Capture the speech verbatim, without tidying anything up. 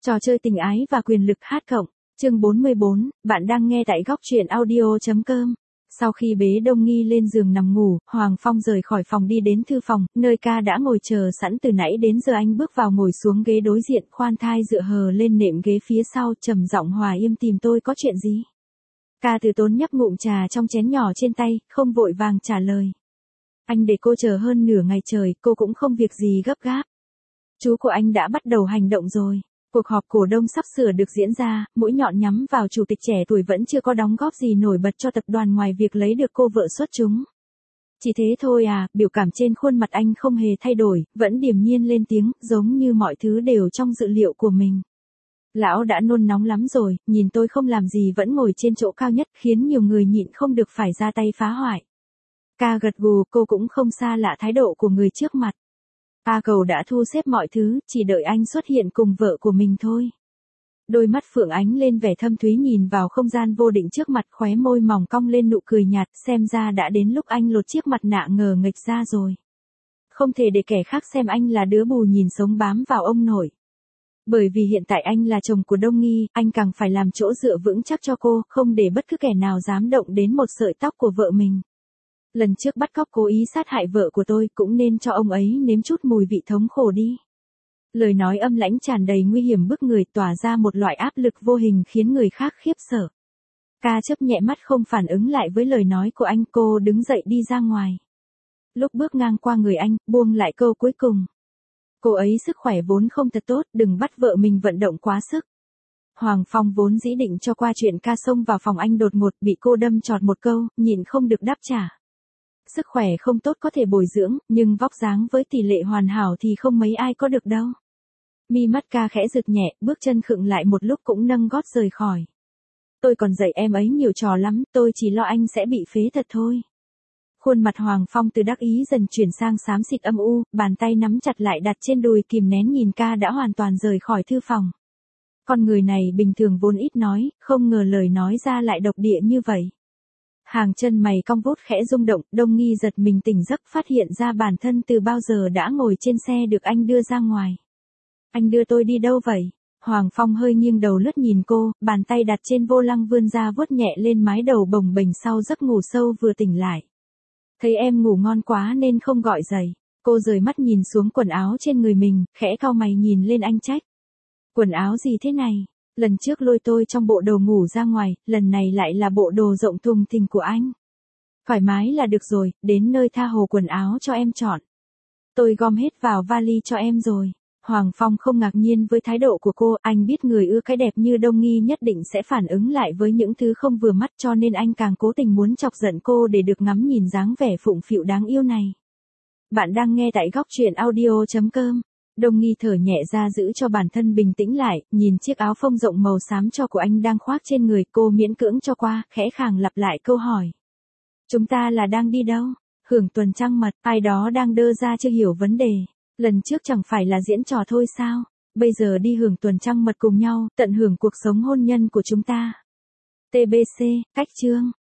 Trò chơi tình ái và quyền lực hát cộng, chương bốn mươi bốn, bạn đang nghe tại góc truyện audio.com. Sau khi bế Đông Nghi lên giường nằm ngủ, Hoàng Phong rời khỏi phòng đi đến thư phòng, nơi ca đã ngồi chờ sẵn từ nãy đến giờ. Anh bước vào ngồi xuống ghế đối diện, khoan thai dựa hờ lên nệm ghế phía sau, trầm giọng hòa im: tìm tôi có chuyện gì? Ca từ tốn nhấp ngụm trà trong chén nhỏ trên tay, không vội vàng trả lời. Anh để cô chờ hơn nửa ngày trời, cô cũng không việc gì gấp gáp. Chú của anh đã bắt đầu hành động rồi. Cuộc họp cổ đông sắp sửa được diễn ra, mũi nhọn nhắm vào chủ tịch trẻ tuổi vẫn chưa có đóng góp gì nổi bật cho tập đoàn ngoài việc lấy được cô vợ xuất chúng. Chỉ thế thôi à? Biểu cảm trên khuôn mặt anh không hề thay đổi, vẫn điềm nhiên lên tiếng, giống như mọi thứ đều trong dự liệu của mình. Lão đã nôn nóng lắm rồi, nhìn tôi không làm gì vẫn ngồi trên chỗ cao nhất, khiến nhiều người nhịn không được phải ra tay phá hoại. Ca gật gù, cô cũng không xa lạ thái độ của người trước mặt. A Cầu đã thu xếp mọi thứ, chỉ đợi anh xuất hiện cùng vợ của mình thôi. Đôi mắt Phượng ánh lên vẻ thâm thúy nhìn vào không gian vô định trước mặt, khóe môi mỏng cong lên nụ cười nhạt, xem ra đã đến lúc anh lột chiếc mặt nạ ngờ nghệch ra rồi. Không thể để kẻ khác xem anh là đứa bù nhìn sống bám vào ông nội. Bởi vì hiện tại anh là chồng của Đông Nghi, anh càng phải làm chỗ dựa vững chắc cho cô, không để bất cứ kẻ nào dám động đến một sợi tóc của vợ mình. Lần trước bắt cóc cố ý sát hại vợ của tôi, cũng nên cho ông ấy nếm chút mùi vị thống khổ đi. Lời nói âm lãnh tràn đầy nguy hiểm bức người, tỏa ra một loại áp lực vô hình khiến người khác khiếp sợ. Ca chớp nhẹ mắt không phản ứng lại với lời nói của anh, cô đứng dậy đi ra ngoài. Lúc bước ngang qua người anh, buông lại câu cuối cùng. Cô ấy sức khỏe vốn không thật tốt, đừng bắt vợ mình vận động quá sức. Hoàng Phong vốn dĩ định cho qua chuyện ca xông vào phòng anh đột ngột, bị cô đâm chọt một câu, nhịn không được đáp trả. Sức khỏe không tốt có thể bồi dưỡng, nhưng vóc dáng với tỷ lệ hoàn hảo thì không mấy ai có được đâu. Mi mắt Ca khẽ giật nhẹ, bước chân khựng lại một lúc cũng nâng gót rời khỏi. Tôi còn dạy em ấy nhiều trò lắm, tôi chỉ lo anh sẽ bị phế thật thôi. Khuôn mặt Hoàng Phong từ đắc ý dần chuyển sang xám xịt âm u, bàn tay nắm chặt lại đặt trên đùi, kìm nén nhìn Ca đã hoàn toàn rời khỏi thư phòng. Con người này bình thường vốn ít nói, không ngờ lời nói ra lại độc địa như vậy. Hàng chân mày cong vút khẽ rung động, Đông Nghi giật mình tỉnh giấc, phát hiện ra bản thân từ bao giờ đã ngồi trên xe được anh đưa ra ngoài. Anh đưa tôi đi đâu vậy? Hoàng Phong hơi nghiêng đầu lướt nhìn cô, bàn tay đặt trên vô lăng vươn ra vuốt nhẹ lên mái đầu bồng bềnh sau giấc ngủ sâu vừa tỉnh lại. Thấy em ngủ ngon quá nên không gọi dậy. Cô rời mắt nhìn xuống quần áo trên người mình, khẽ cau mày nhìn lên anh trách. Quần áo gì thế này? Lần trước lôi tôi trong bộ đồ ngủ ra ngoài, lần này lại là bộ đồ rộng thùng thình của anh. Thoải mái là được rồi, đến nơi tha hồ quần áo cho em chọn. Tôi gom hết vào vali cho em rồi. Hoàng Phong không ngạc nhiên với thái độ của cô, anh biết người ưa cái đẹp như Đông Nghi nhất định sẽ phản ứng lại với những thứ không vừa mắt, cho nên anh càng cố tình muốn chọc giận cô để được ngắm nhìn dáng vẻ phụng phịu đáng yêu này. Bạn đang nghe tại góc truyện audio.com. Đông Nghi thở nhẹ ra giữ cho bản thân bình tĩnh lại, nhìn chiếc áo phông rộng màu xám cho của anh đang khoác trên người, cô miễn cưỡng cho qua, khẽ khàng lặp lại câu hỏi. Chúng ta là đang đi đâu? Hưởng tuần trăng mật, ai đó đang đơ ra chưa hiểu vấn đề. Lần trước chẳng phải là diễn trò thôi sao? Bây giờ đi hưởng tuần trăng mật cùng nhau, tận hưởng cuộc sống hôn nhân của chúng ta. tê bê xê, cách chương.